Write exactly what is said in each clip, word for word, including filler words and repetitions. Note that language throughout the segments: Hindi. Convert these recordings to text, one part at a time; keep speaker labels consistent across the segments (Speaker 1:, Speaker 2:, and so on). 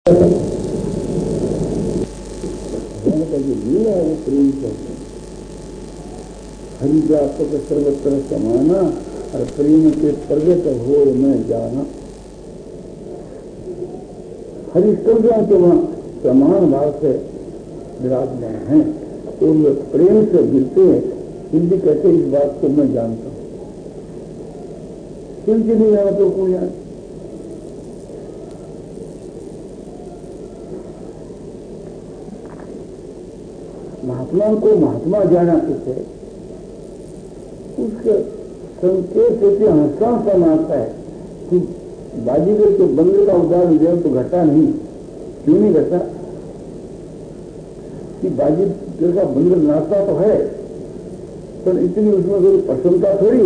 Speaker 1: का जो लीला है वो प्रेम का हरिव्यापक सर्वत्र समाना और प्रेम के प्रगट हो मैं जाना। हरिश्चंद्रों के वहां समान भाव से विराजमान है तो वे प्रेम से मिलते हैं। हिंदी कहते इस बात को मैं जानता हूं, किंतु नहीं जाना तो कोई जाने। महात्मा को महात्मा जाना किसे उसके संकेत से हंसा समाता है कि बाजीगर के बंदर का उदाहरण दिया तो घटा नहीं। क्यों नहीं घटा कि बाजीगर का बंदर नाचता तो है पर इतनी उसमें कोई प्रसन्नता थोड़ी।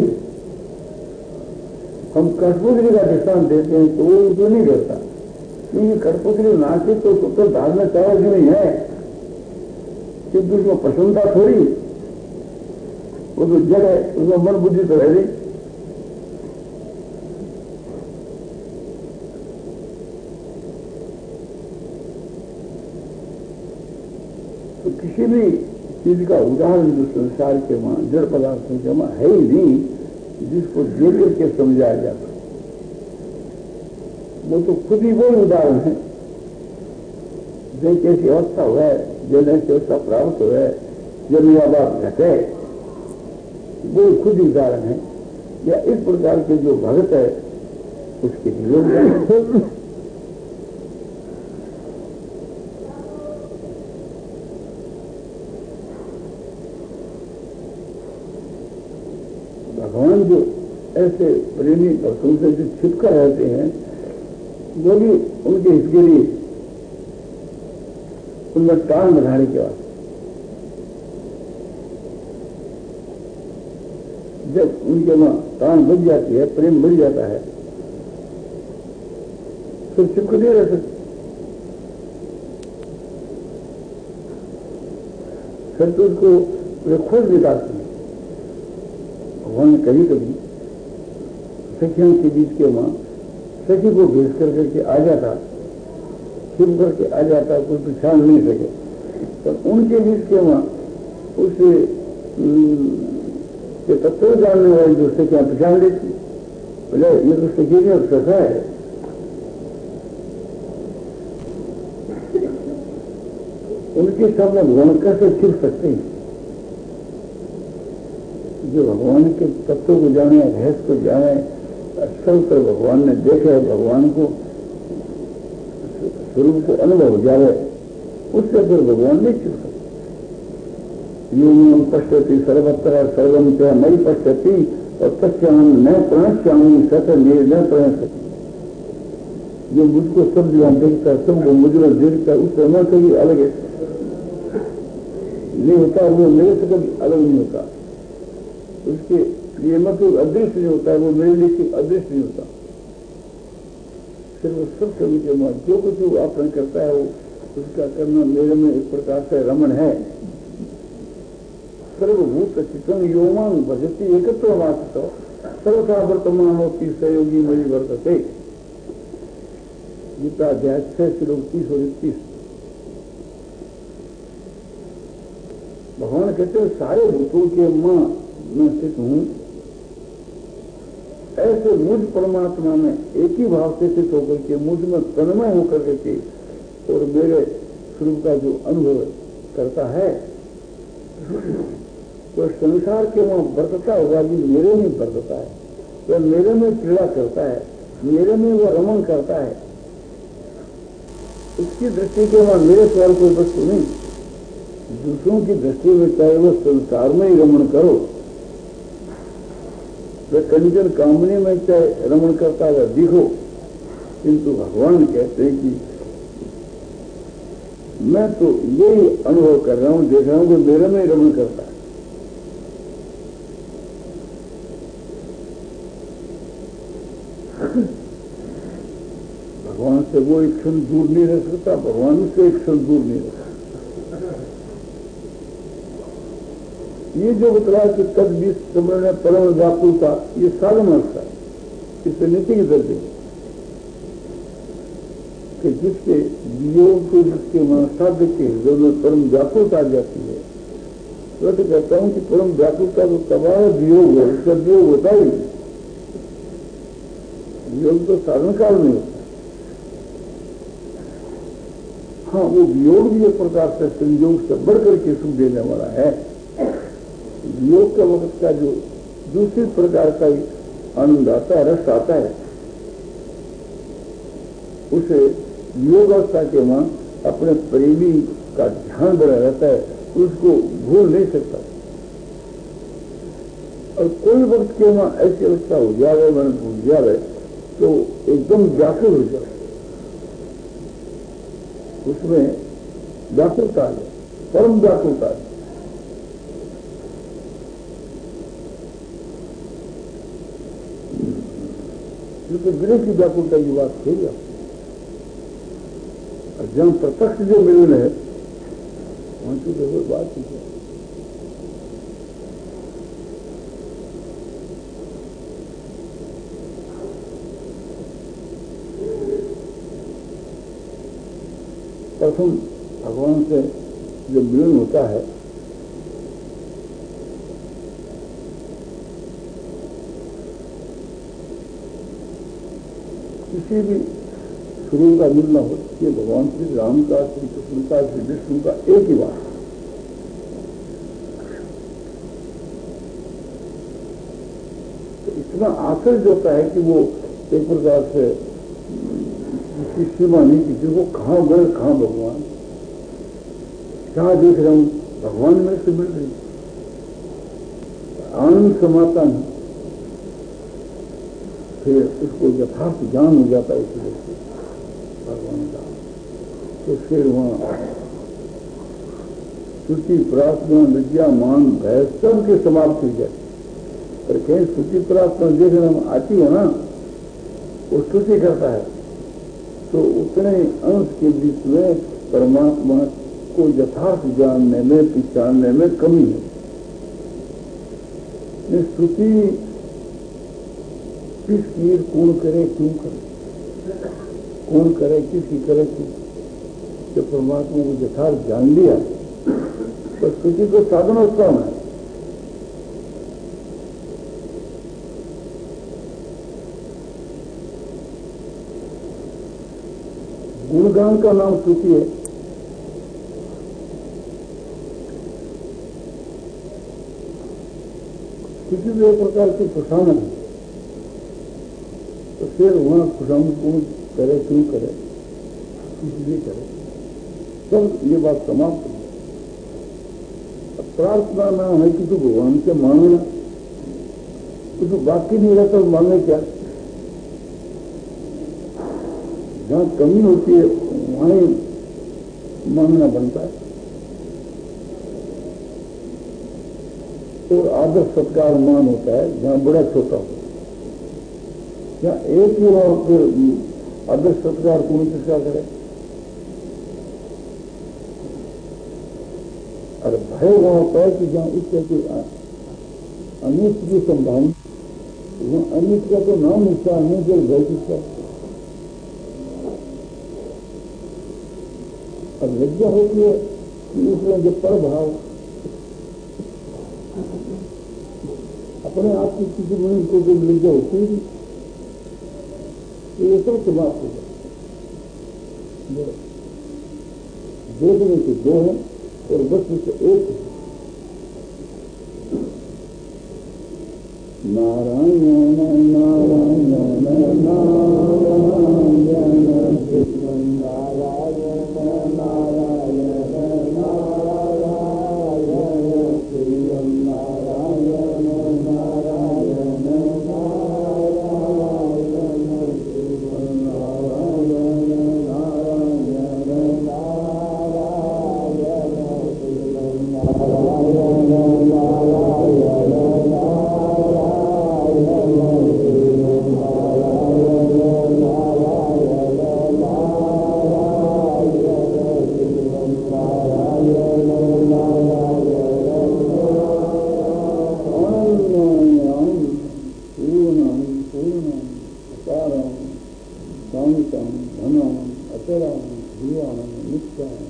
Speaker 1: हम कठपुतली का दृष्टांत देते हैं तो वो उसमें नहीं रहता क्योंकि कठपुतली नाचे तो तो धारणा चावल नहीं है किंतु उसमें प्रसन्नता थोड़ी। वो तो जड़ है, उसमें मन बुद्धि तो है नहीं। तो किसी भी चीज का उदाहरण जो संसार के वहां जड़ पदार्थों के वहां है ही नहीं जिसको देख करके समझाया जाता। वो तो खुद ही वो उदाहरण है जो कैसी अवस्था हुआ है, जब ऐसी अवस्था प्राप्त हुआ है, जब यह बात घटे वो खुद ही उदाहरण है। या इस प्रकार के जो भगत है उसके लिए भगवान जो ऐसे प्रेमी भक्तों से जो छिपकर रहते हैं वो भी उनके हिस्से लिए उनमें टांग बढ़ाने के बाद जब उनके वहां टांग बच जाती है, प्रेम बढ़ जाता है तो चिपक नहीं रह सकते। फिर तो उसको वे खुद निकालते हैं। भगवान ने कभी कभी सखियों के बीच के वहां सखी को भेज कर करके आ जाता, छिप करके आ जाता, कोई पहचान नहीं सके तो उनके बीच के वहां उस ये तत्व जानने वाली जो सखियां पहचान लेती बोले ये तो सखी नहीं और सखा है। उनके सामने भगवान कैसे छिप सकते हैं? जो भगवान के तत्व को जाने, रहस्य को जाने, असल पर भगवान ने देखे, भगवान को स्वरूप को अनुभव जावे, उससे फिर भगवान नहीं छिप सकते। यूं पश्यति सर्वत्र सर्वम च मई पश्यति और तस्याम न प्रणश्यामी सत न प्रणश्यति। जो मुझको सब जगह देखता है, सबको मुझे देखता है, उससे मैं कभी अलग नहीं होता, वो मेरे से कभी अलग नहीं होता। उसके लिए मतलब अदृश्य नहीं होता है, वो मेरे लिए अदृश्य नहीं होता। सिर्फ सब कभी के बाद जो कुछ वो आपने करता है वो उसका करना मेरे में एक प्रकार से रमण है। सर्वभूत चित्तम योमान भजती एकत्र मात्र सर्वथा वर्तमान होती सहयोगी मई वर्तते। गीता अध्याय छह श्लोक तीस और इकतीस। भगवान कहते हैं सारे भूतों के मां मैं स्थित हूं, ऐसे मुझ परमात्मा में एक ही भाव से स्थित होकर के मुझ में तन्मय होकर के और मेरे स्वरूप का जो अनुभव करता है तो संसार के वहां बरतता होगा भी मेरे में बरतता है, वह मेरे में क्रीड़ा करता है, मेरे में वह रमन करता है। उसकी दृष्टि के वहां मेरे सवाल कोई वस्तु नहीं। दूसरों की दृष्टि में चाहे वो संसार में ही रमन करो, वह कंचन कामनी में चाहे रमन करता हुआ दिखो, किंतु भगवान कहते हैं कि मैं तो यही अनुभव कर रहा हूं, देख रहा हूं कि मेरे में ही रमन करता है। भगवान से वो एक क्षण दूर नहीं रह सकता, भगवान से एक क्षण दूर नहीं रह सकता। ये जो बतलाया कि तद बीस समय परम व्याकुलता, ये साधन अवस्था है, इससे नीचे की दर्जे कि जिसके वियोग को जिसके मनसाध्य के हृदय में परम व्याकुलता आ जाती है, तो, तो कहता हूं कि परम व्याकुलता तो तबाह वियोग है, उसका वियोग होता ही नहीं। वियोग तो साधन काल में होता है। हाँ, वो वियोग भी एक प्रकार से संयोग से बढ़कर के सुख देने वाला है। वियोग के वक्त का जो दूसरी प्रकार का आनंद आता है, रस आता है, उसे वियोगावस्था के वहां अपने प्रेमी का ध्यान बना रहता है, उसको भूल नहीं सकता। और कोई वक्त के वहां ऐसी अवस्था हो जाए, मन भूल जाए, तो एकदम व्याकुल हो जाए, उसमें व्याकुलता है, परम व्याकुलता है। क्योंकि विरह की व्याकुलता की बात थी, और जहां प्रत्यक्ष जो मिलन है वहां की तो बात ही है। प्रथम भगवान से जो मिलन होता है, किसी भी शुरू का मिलना हो, ये भगवान श्री राम का, श्री कृष्ण का, श्री विष्णु का एक ही बात। तो इतना आश्चर्य होता है कि वो एक प्रकार से इसकी सीमा नहीं की, जिनको कहां गए, कहां भगवान, कहां देख रहा हूं, भगवान मेरे से मिल रही, आनंद समाता नहीं। फिर उसको यथार्थ ज्ञान हो जाता है इसलिए भगवान का। तो फिर वहां स्तुति, प्रार्थना, विद्या, मान, भय सब के समाप्त हो जाए। पर कहीं स्तुति प्रार्थना देखने में आती है ना, वो स्तुति करता है, तो उतने अंश के बीच में परमात्मा को यथार्थ जानने में, पहचानने में कमी है। स्तुति किसकी, कौन करे, क्यों करे, कौन करे, किसकी करे, क्यों? जब परमात्मा को यथार्थ जान लिया तो स्तुति को साधन उत्तम है। गुणगान का नाम स्तुति है। किसी भी एक प्रकार की प्रसारण है, तो फिर वहां खुशामद कौन करे, क्यों करे, इसलिए करे, सब ये बात समाप्त है। प्रार्थना ना है कि तू भगवान से मांगना, तो तू बाकी नहीं रहता, मांगे क्या? जहां कमी होती है वहां ही मांगना बनता है। तो आदर सत्कार मान होता है जहां बड़ा छोटा हो, जहां एक ही वहां पर आदर सत्कार कौन किसका करे। और भय वहां होता है कि जहां इस तरह की अनिष्ट की संभावना, वहां अनिष्ट का तो नाम निशान नहीं, जो भय किसका। और लज्जा होती है कि उसमें जो पर भाव अपने आप की किसी मुनि को जो लज्जा होती है, ये सब समाप्त हो जाए। देखने से दो है और वस्तु से एक है। नारायण नारायण नारायण चिंतामणि नित्यानंद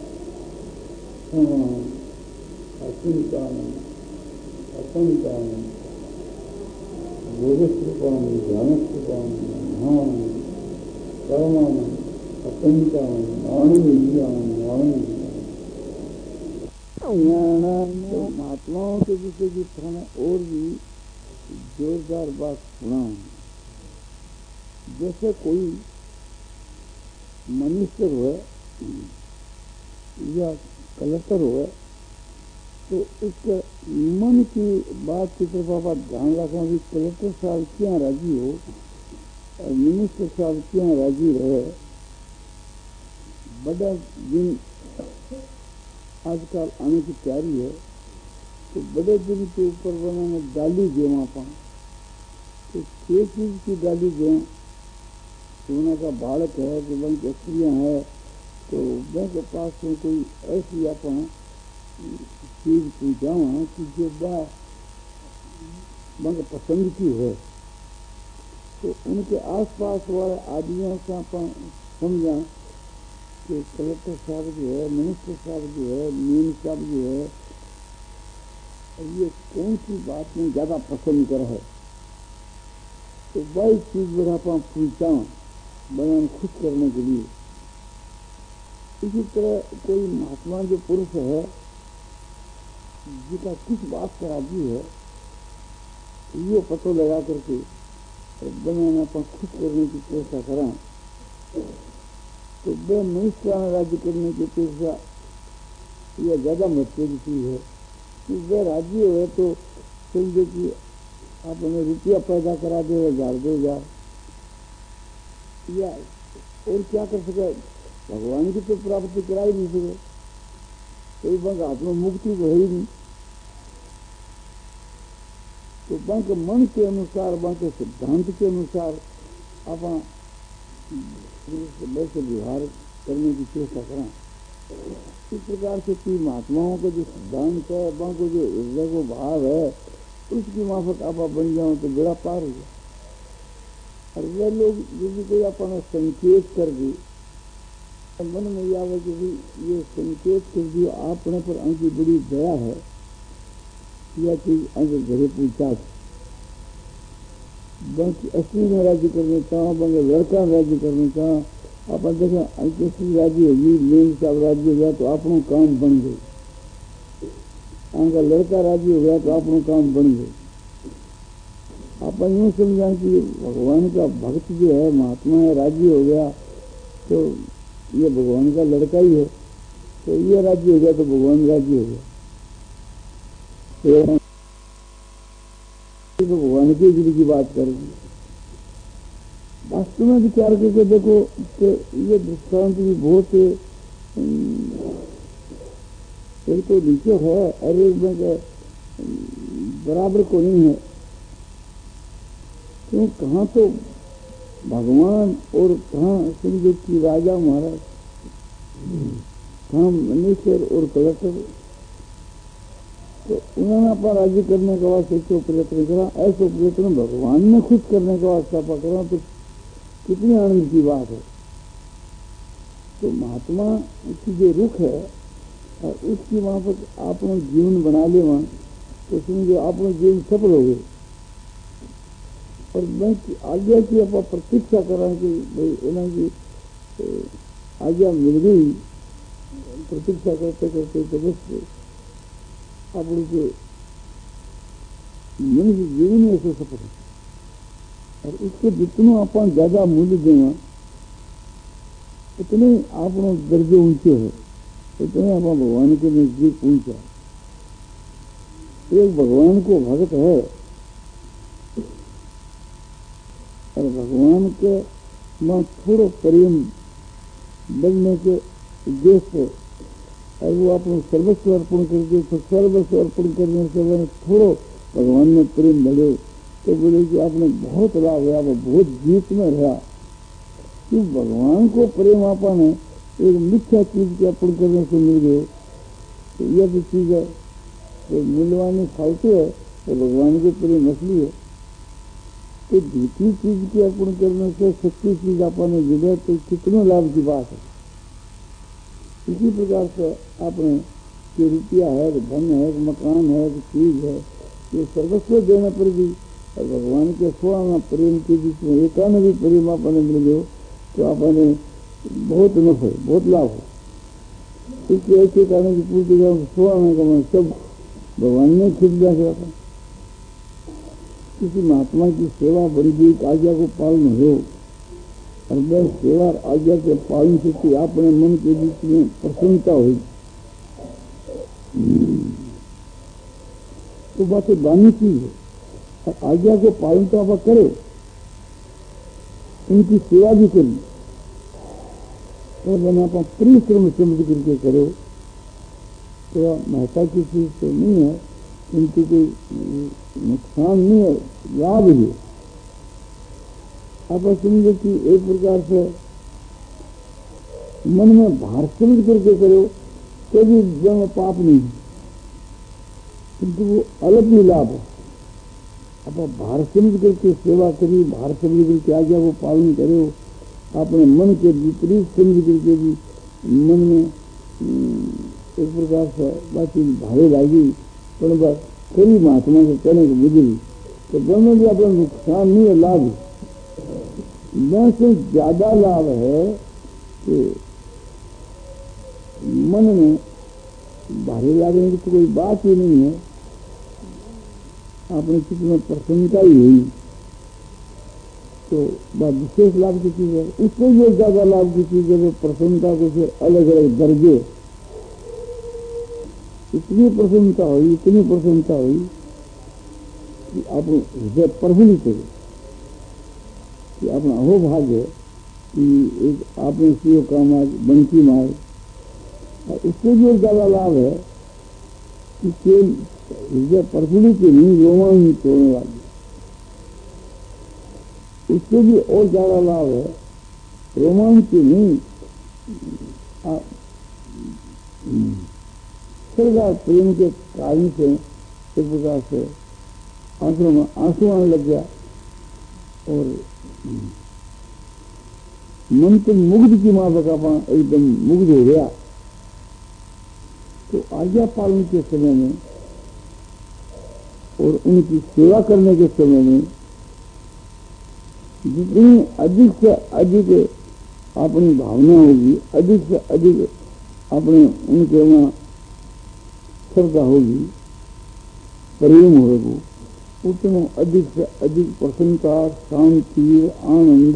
Speaker 1: अचिंतानंद असंतानंद बोधस्वरूपानंद ज्ञानस्वरूपानंद महानंद परमानंद असंतानंद आनंद आनंद आनंद। महात्माओं के विषय की थोड़ा और भी जोरदार बात सुना। जैसे कोई मनुष्य हो या कलेक्टर हो तो उसके मन की बात की तरफ आप ध्यान रखना कि कलेक्टर साहब क्या राजी हो और मिनिस्टर साहब क्या राजी रहे। बड़ा दिन आजकल आने की तैयारी है तो बड़े दिन के ऊपर बनाने डाली दे वहाँ पर तो छह चीज की डाली दें। सोना का बालक है कि बैंक स्त्रियाँ है तो बैंक के पास में कोई ऐसी अपन चीज पहुँचावा कि जो बा बैंक पसंद की है तो उनके आसपास वाले आदमियों से अपन समझा कि कलेक्टर साहब जो है, मिनिस्टर साहब जो है, मेन साहब जो है, ये कौन सी बात में ज्यादा पसंद कर है तो वही चीज बड़ा पहुंचाओ बनाने खुश करने के लिए। इसी तरह कोई महात्मा जो पुरुष है जिसका किस बात का राजी है ये पता लगा करके बनाना पर खुश करने की चेष्टा करा तो वे मनुष्य राज्य करने की अपेक्षा यह ज्यादा महत्वपूर्ण चीज है कि वे राज्य हुए तो समझे कि आपने रुपया पैदा करा दे हजार दो हजार या और क्या कर सके भगवान की तो प्राप्ति करा ही नहीं सके कोई बंक हाथ में मुक्ति तो है ही नहीं। तो बंक मन के अनुसार बंक सिद्धांत के अनुसार अपना वैसे व्यवहार करने की चेष्टा करें। इस प्रकार से तीन महात्माओं का जो सिद्धांत है बंक को जो हृदय को भाव है उसकी माफक आप बन जाओ तो बेड़ा पार हो जाए। और वे लोग यदि कोई अपना संकेत कर दी मन में यह आवे कि ये संकेत कर दिया आपने पर उनकी बड़ी दया है यह चीज अंक घरे पूछा बंक असली में राज्य करने चाहो बंक लड़का राज्य करने चाहो आप देखो अंकेश्वरी राज्य होगी मेन साहब राज्य हो गया तो आपनों काम बन गए। उनका लड़का राज्य हो गया तो आपनों काम बन गए। आप यूँ समझा कि भगवान का भक्त जो है महात्मा है राज्य हो गया तो ये भगवान का लड़का ही है तो ये राज्य हो गया तो भगवान राज्य हो गया तो भगवान की गिरी की बात करेंगे। वास्तव में विचार करके देखो कि ये दृष्टांत भी बहुत एक तो नीचे है और एक में बराबर को नहीं है क्यों कहाँ तो भगवान और कहाँ समझो कि राजा महाराज कहाँ मनुष्य और कलेक्टर तो उन्होंने अपना राज्य करने का वास्ते जो प्रयत्न करा ऐसे प्रयत्न भगवान ने खुश करने का वास्ता पकड़ा तो कितनी आनंद की बात है। तो महात्मा की जो रुख है और उसकी वहां पर आपने जीवन बना ले वहां तो समझो आपने जीवन सफल हो गए। और मैं आज्ञा की आप प्रतीक्षा करा कि भाई उन्हें आज्ञा मिल गई प्रतीक्षा करते करते तो बस आप उनके मनुष्य जीवन में ऐसे सफल है। और उसको जितना अपन ज्यादा मूल्य देना उतने आप दर्जे ऊंचे है उतने आप भगवान के नजदीक पहुंचा। एक भगवान को भक्त है और भगवान के मां थोड़ो प्रेम बनने के उद्देश्य से और वो अपने सर्वस्व अर्पण करके तो सर्वस्व अर्पण करने से मैंने थोड़ो भगवान में प्रेम बढ़े तो बोले कि आपने बहुत लाभ हुआ वो बहुत जीत में रहा कि भगवान को प्रेम आपन है एक मिथ्या चीज के अर्पण करने से मिल गए तो यह भी चीज है तो मूल्यवान फालतू है तो भगवान के प्रेम असली है। तो दूसरी चीज के अर्पण करने से सच्ची चीज आपने मिले तो कितने लाभ की बात है। इसी प्रकार से आपने कि रुपया है, कि धन है, कि मकान है, कि चीज है, ये सर्वस्व देने पर भी और भगवान के स्वामी प्रेम के बीच में एकान भी प्रेम आपने मिल गयो तो आपने बहुत नफे, बहुत लाभ हो। इसलिए ऐसे कारण की पूर्ति का स्वामी का मन सब भगवान ने खिंच जाता था। किसी महात्मा की सेवा बड़ी हुई आज्ञा को पालन हो और वह सेवा आज्ञा के पालन से अपने मन के बीच में प्रसन्नता हुई तो बातें बानी चीज है। और आज्ञा को पालन तो आप करो, उनकी सेवा भी करिए और बना आप परिश्रम समझ करके करो तो महत्ता की चीज तो नहीं है, किंतु कोई नुकसान नहीं है, लाभ है। आप समझो कि एक प्रकार से मन में भार समझ करके करो तो भी जन्म पाप नहीं है, किंतु वो अलग ही लाभ है। अब आप भार समझ करके सेवा करिए, भार समझ करके आज्ञा को पालन करो, अपने मन के विपरीत समझ करके भी मन में एक प्रकार से बातचीत भारे लागी पर बात कई महात्मा से कहने को बुझी तो दोनों भी अपना नुकसान नहीं है, लाभ है। न से ज्यादा लाभ है कि मन में भारी लागने की तो कोई बात ही नहीं है, आपने कितना प्रसन्नता ही हुई तो बहुत विशेष लाभ की चीज है। उससे जो ज्यादा लाभ की चीज है वो प्रसन्नता को फिर अलग अलग दर्जे, इतनी प्रसन्नता हुई, इतनी प्रसन्नता हुई कि आप हृदय प्रफुल्लित हो कि अपना अहो भाग्य कि एक आपने सीओ काम आज बनकी मार। और उससे जो ज्यादा लाभ है कि केवल हृदय प्रफुल्लित नहीं, रोमांचित होने वाली, उससे भी और ज्यादा लाभ है रोमांचित नहीं, सरदार प्रेम के कारण से एक प्रकार से आंसू में आंसू आने लग गया और मन तो मुग्ध की माफक अपना एकदम मुग्ध हो गया। तो आज्ञा पालन के समय में और उनकी सेवा करने के समय में जितनी अधिक से अधिक अपनी भावना होगी, अधिक से अधिक अपने उनके वहां श्रद्धा होगी, प्रेम होगा, उतना अधिक से अधिक प्रसन्नता, शांति, आनंद,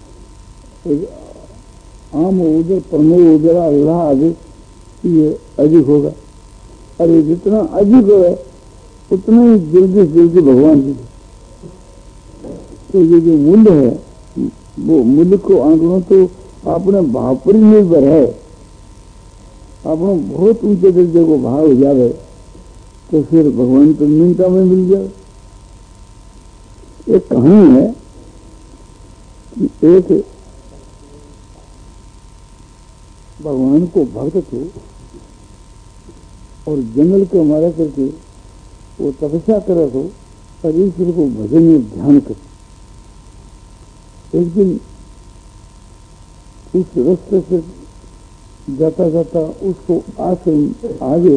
Speaker 1: आम उदर प्रमोद उदर आह्लाद ये अधिक होगा। अरे जितना अधिक है उतना ही जल्दी जल्दी भगवान जी। तो ये जो मूल्य है वो मूल्य को आंकड़ों तो अपने भाव पर ही निर्भर है। अपना बहुत ऊंचे दर्जे को भाव हो जाए तो फिर भगवान तो मिनटा में मिल जाए। एक कहानी है कि एक भगवान को भक्त थे और जंगल के मारा करके वो तपस्या कर रहा था और ईश्वर को भजन में ध्यान कर। एक दिन उस रास्ते से जाता जाता उसको आश्रम आगे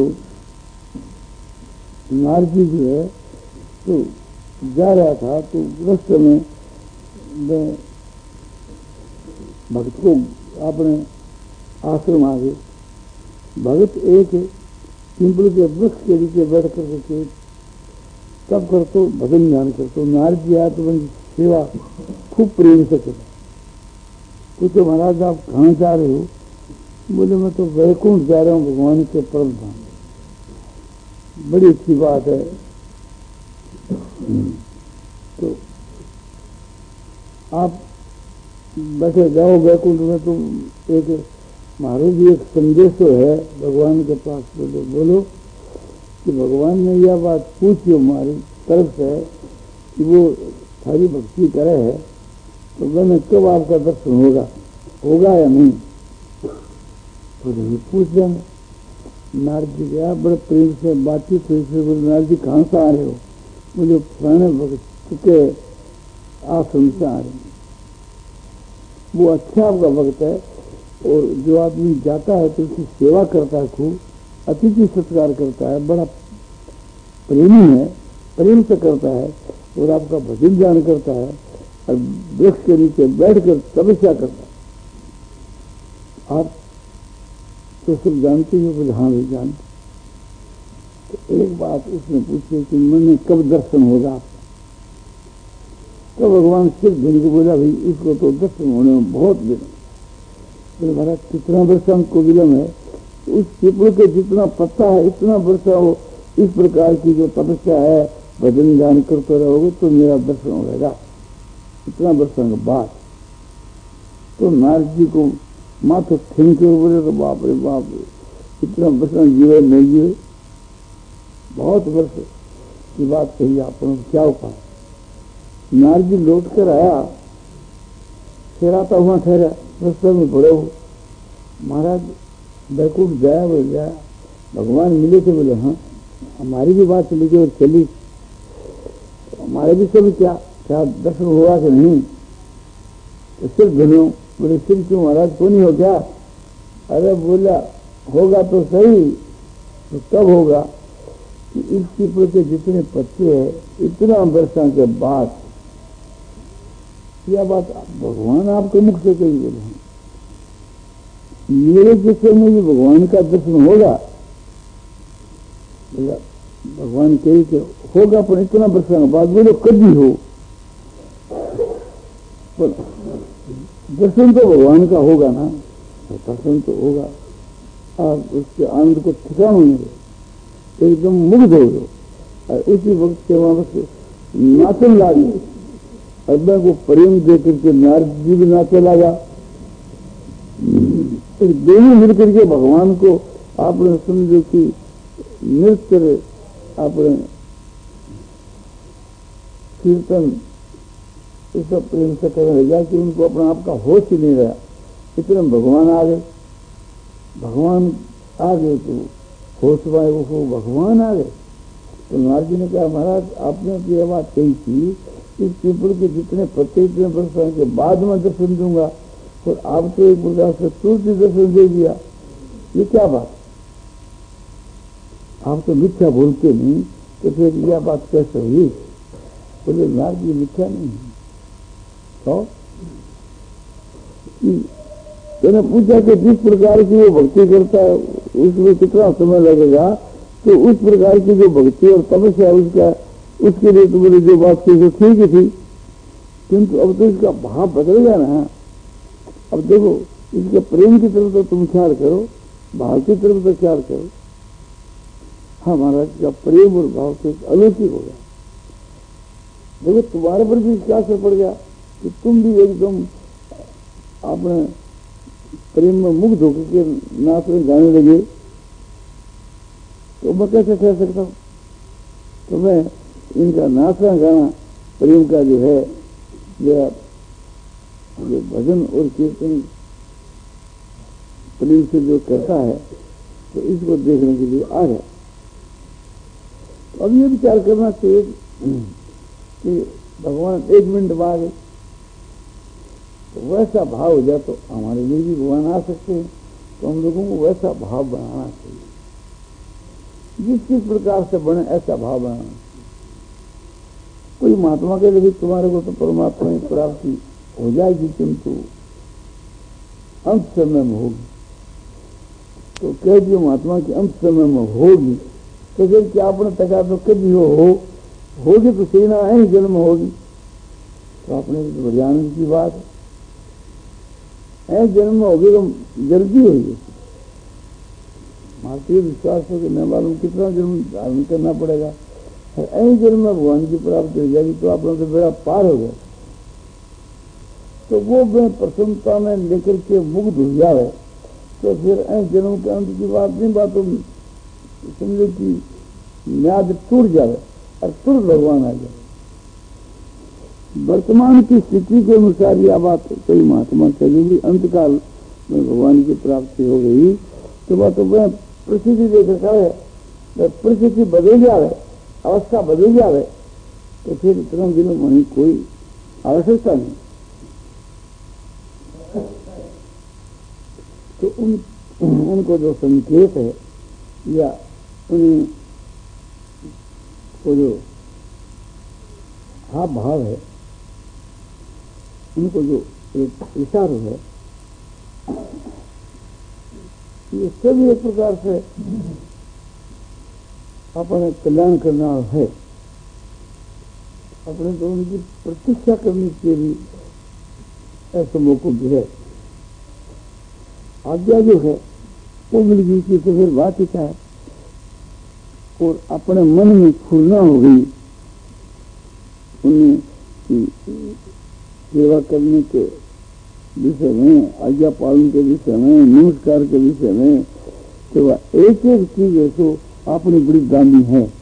Speaker 1: नारजी जो है तो जा रहा था तो रास्ते में भक्त को अपने आश्रम आ गए। भगत एक पिंपल के वृक्ष के नीचे बैठ कर के तब कर तो भजन ध्यान कर तो नारजी आया तो सेवा खूब प्रेम से कर। पूछो महाराज आप कहाँ जा रहे हो? बोले मैं तो वैकुंठ जा रहा हूँ, भगवान के परम धाम। बड़ी अच्छी बात है। तो आप बैठे जाओ वैकुंठ में। तो एक महाराज जी एक संदेश है भगवान के पास। बोलो बोलो कि भगवान ने यह बात पूछी हमारी तरफ से कि वो थारी भक्ति करे है तो मैंने कब आपका दर्शन होगा होगा या नहीं? तो पूछ देना। नारद जी गया, बड़े प्रेम से बातचीत हुई। फिर बोले नारद जी कहाँ से आ रहे हो? मुझे पुराने भक्त के आश्रम से आ रहे हैं। वो अच्छा आपका भक्त है, और जो आदमी जाता है तो उसकी सेवा करता है, खूब अतिथि सत्कार करता है, बड़ा प्रेमी है, प्रेम से करता है और आपका भजन ध्यान करता है और वृक्ष के नीचे बैठकर तपस्या करता है। आप तो सब जानते हो? बोले हाँ भी जानते। तो एक बात उसने पूछी कि मैंने कब दर्शन होगा आपका? तो भगवान सिर्फ धुन को बोला, भाई इसको तो दर्शन होने में बहुत विलम्ब। बोले महाराज कितना वर्षा को विलम्ब है? उस पीपल के जितना पत्ता है इतना वर्षा हो, इस प्रकार की जो तपस्या है, भजन ध्यान करते रहोगे तो मेरा दर्शन होगा इतना वर्षा के बाद। तो नारद जी को माथे ठेंके और बोले तो बाप रे बाप रे, इतना वर्षा जीवन नहीं जीवे, बहुत वर्ष की बात कही आपने, क्या उपाय? नारद जी लौट कर आया, फिर आता हुआ ठहरा, रास्ते में पड़े हो, महाराज बैकुंठ गया? बोले गया। भगवान मिले थे? बोले हाँ। हमारी भी बात चली गई और चली, हमारे भी सब क्या क्या दर्शन हुआ कि नहीं? तो सिर्फ धनो। बोले सिर्फ क्यों महाराज, को नहीं हो क्या? अरे बोला होगा तो सही, तो कब होगा कि इस पीपल के जितने पत्ते हैं इतना वर्षा के बाद। यह बात भगवान आपके मुख से कही? बोले मेरे किस्से में भी भगवान का दर्शन होगा? बोला भगवान कही कि होगा, पर इतना वर्षा के बाद। बोलो कभी हो, पर दर्शन तो भगवान का होगा ना, दर्शन तो होगा। आप उसके आनंद को ठिकाना नहीं दो, एकदम मुग्ध हो गए और उसी वक्त के वहां से नाचन लागे। और मैं को प्रेम दे करके नारद जी भी नाचे लगा। दोनों मिलकर के भगवान को आपने समझो कि नृत्य, आपने कीर्तन, इस सब प्रेम से करने लगा कि उनको अपना आपका होश ही नहीं रहा। इतने भगवान आ गए, भगवान आ गए तो होश पाए वो भगवान आ गए। तो नारद जी ने कहा महाराज आपने तो यह बात कही थी, इस पीपल के जितने पत्ते इतने वर्षों के बाद में दर्शन दूंगा, और आप तो एक प्रकार से तुरंत दर्शन दे दिया, ये क्या बात? आप तो मिथ्या बोलते नहीं, तो फिर यह बात कैसे हुई? बोले नारद जी मिथ्या नहीं। तो मैंने पूछा कि जिस प्रकार की वो भक्ति करता है उसमें कितना समय लगेगा? तो उस प्रकार की जो भक्ति और तपस्या उसका, उसके लिए तुम्हारी जो बात की वो ठीक ही थी, किंतु अब तो इसका भाव बदल गया ना। अब देखो इसके प्रेम की तरफ तो तुम ख्याल करो, भाव की तरफ तो ख्याल करो। हाँ महाराज का प्रेम और भाव से अलौकिक हो गया। देखो तुम्हारे पर भी क्या असर पड़ गया कि तुम भी एकदम आपने प्रेम में मुग्ध होकर के नाचने गाने लगे। तो मैं कैसे कह सकता हूँ? तो मैं इनका नाचना गाना प्रेम का जो है, जो जो भजन और कीर्तन प्रेम से जो करता है, तो इसको देखने के लिए आ गया। तो अब ये विचार करना चाहिए कि भगवान एक मिनट बाद तो वैसा भाव हो जाए तो हमारे लिए भी भगवान आ सकते हैं। तो हम लोगों को वैसा भाव बनाना चाहिए, जिस किस प्रकार से बने ऐसा भाव बनाना चाहिए। कोई महात्मा के लिए तुम्हारे को तो परमात्मा की प्राप्ति हो जाएगी, किंतु अंत समय में होगी। तो कह दियो महात्मा की अंत समय में होगी, तो फिर क्या आपने तका तो कभी हो हो होगी तो सही ना है, जन्म होगी। तो आपने तो बड़ी आनंद की बात है, जन्म होगी तो जल्दी होगी। मात्र विश्वास हो कि न मालूम कितना जन्म धारण करना पड़ेगा, ऐसे जन्म में भगवान की प्राप्ति हो जाएगी तो आपने तो बेड़ा पार हो गया। तो वो मैं प्रसन्नता में लेकर के मुग्ध हो जाए, तो फिर ऐसे जन्म के अंत की बात नहीं, बात तो समझो कि म्याद टूट जाए और तुरंत भगवान आ जाए। वर्तमान की स्थिति के अनुसार यह बात कई महात्मा चलेगी, अंतकाल में भगवान की प्राप्ति हो गई तो बात तो वह परिस्थिति देखकर है, परिस्थिति बदल जाए, अवस्था बदल जाए, तो फिर इतना दिनों में कोई आवश्यकता नहीं। तो उन उनको जो संकेत है या उन को जो हाव भाव है, उनको जो एक इशारा है, ये सभी एक प्रकार से अपने कल्याण करना है। अपने तो उनकी प्रतीक्षा करने के लिए ऐसे मौकों की है। आज्ञा जो है वो मिल गई थी तो फिर बात ही क्या है। और अपने मन में स्फुरना हो गई उन्हें सेवा करने के विषय में, आज्ञा पालन के विषय में, नमस्कार के विषय में, तो एक एक चीज है तो अपनी बड़ी दामी है।